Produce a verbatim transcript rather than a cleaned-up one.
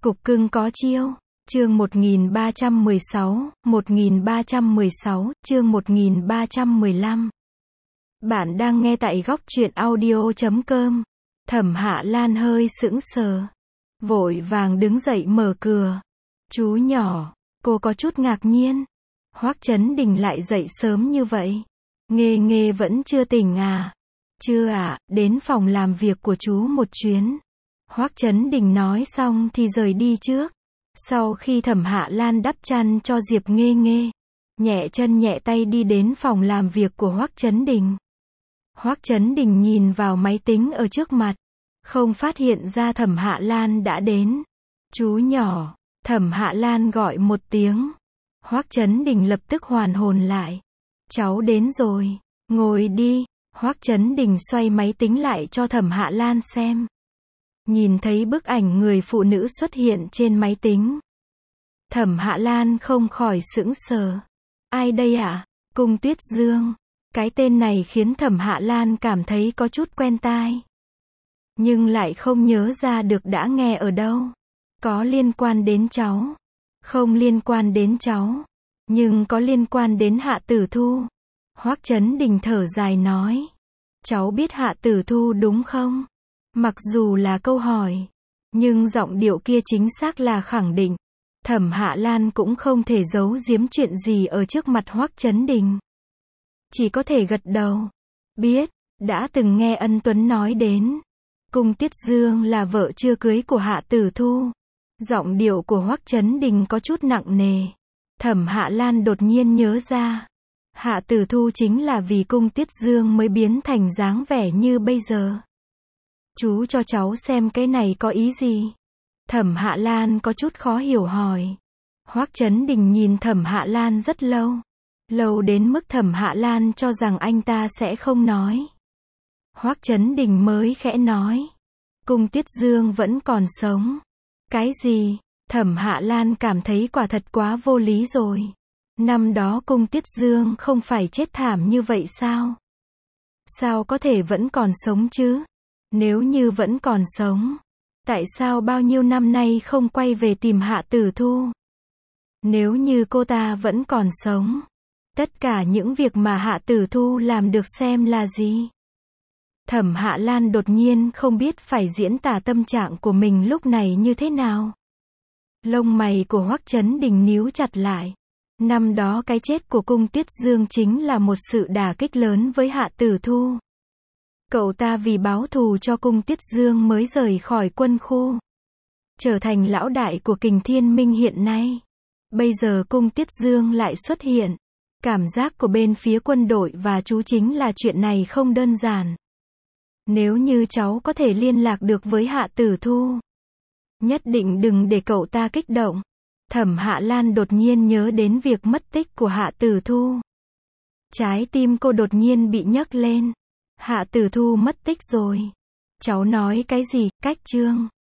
Cục cưng có chiêu. Chương một nghìn ba trăm mười sáu, một nghìn ba trăm mười sáu, chương một nghìn ba trăm mười lăm. Bạn đang nghe tại góc truyện audio chấm com. Thẩm Hạ Lan hơi sững sờ, vội vàng đứng dậy mở cửa. Chú nhỏ, cô có chút ngạc nhiên. Hoắc Chấn Đình lại dậy sớm như vậy. Nghê Nghê vẫn chưa tỉnh à? Chưa ạ, đến phòng làm việc của chú một chuyến. Hoắc Chấn Đình nói xong thì rời đi trước. Sau khi Thẩm Hạ Lan đắp chăn cho Diệp Nghê Nghê, nhẹ chân nhẹ tay đi đến phòng làm việc của Hoắc Chấn Đình. Hoắc Chấn Đình nhìn vào máy tính ở trước mặt, không phát hiện ra Thẩm Hạ Lan đã đến. Chú nhỏ, Thẩm Hạ Lan gọi một tiếng. Hoắc Chấn Đình lập tức hoàn hồn lại. Cháu đến rồi, ngồi đi. Hoắc Chấn Đình xoay máy tính lại cho Thẩm Hạ Lan xem. Nhìn thấy bức ảnh người phụ nữ xuất hiện trên máy tính, Thẩm Hạ Lan không khỏi sững sờ. Ai đây ạ? À? Cung Tuyết Dương. Cái tên này khiến Thẩm Hạ Lan cảm thấy có chút quen tai, nhưng lại không nhớ ra được đã nghe ở đâu. Có liên quan đến cháu? Không liên quan đến cháu, nhưng có liên quan đến Hạ Tử Thu. Hoắc Chấn Đình thở dài nói. Cháu biết Hạ Tử Thu đúng không? Mặc dù là câu hỏi, nhưng giọng điệu kia chính xác là khẳng định. Thẩm Hạ Lan cũng không thể giấu giếm chuyện gì ở trước mặt Hoắc Chấn Đình, chỉ có thể gật đầu. Biết, đã từng nghe Ân Tuấn nói đến. Cung Tuyết Dương là vợ chưa cưới của Hạ Tử Thu. Giọng điệu của Hoắc Chấn Đình có chút nặng nề. Thẩm Hạ Lan đột nhiên nhớ ra, Hạ Tử Thu chính là vì Cung Tuyết Dương mới biến thành dáng vẻ như bây giờ. Chú cho cháu xem cái này có ý gì? Thẩm Hạ Lan có chút khó hiểu hỏi. Hoắc Chấn Đình nhìn Thẩm Hạ Lan rất lâu. Lâu đến mức Thẩm Hạ Lan cho rằng anh ta sẽ không nói. Hoắc Chấn Đình mới khẽ nói. Cung Tuyết Dương vẫn còn sống. Cái gì? Thẩm Hạ Lan cảm thấy quả thật quá vô lý rồi. Năm đó Cung Tuyết Dương không phải chết thảm như vậy sao? Sao có thể vẫn còn sống chứ? Nếu như vẫn còn sống, tại sao bao nhiêu năm nay không quay về tìm Hạ Tử Thu? Nếu như cô ta vẫn còn sống, tất cả những việc mà Hạ Tử Thu làm được xem là gì? Thẩm Hạ Lan đột nhiên không biết phải diễn tả tâm trạng của mình lúc này như thế nào. Lông mày của Hoắc Chấn Đình nhíu chặt lại. Năm đó cái chết của Cung Tuyết Dương chính là một sự đả kích lớn với Hạ Tử Thu. Cậu ta vì báo thù cho Cung Tuyết Dương mới rời khỏi quân khu, trở thành lão đại của Kình Thiên Minh hiện nay. Bây giờ Cung Tuyết Dương lại xuất hiện. Cảm giác của bên phía quân đội và chú chính là chuyện này không đơn giản. Nếu như cháu có thể liên lạc được với Hạ Tử Thu, nhất định đừng để cậu ta kích động. Thẩm Hạ Lan đột nhiên nhớ đến việc mất tích của Hạ Tử Thu. Trái tim cô đột nhiên bị nhấc lên. Hạ Tử Thu mất tích rồi. Cháu nói cái gì? Cách chương.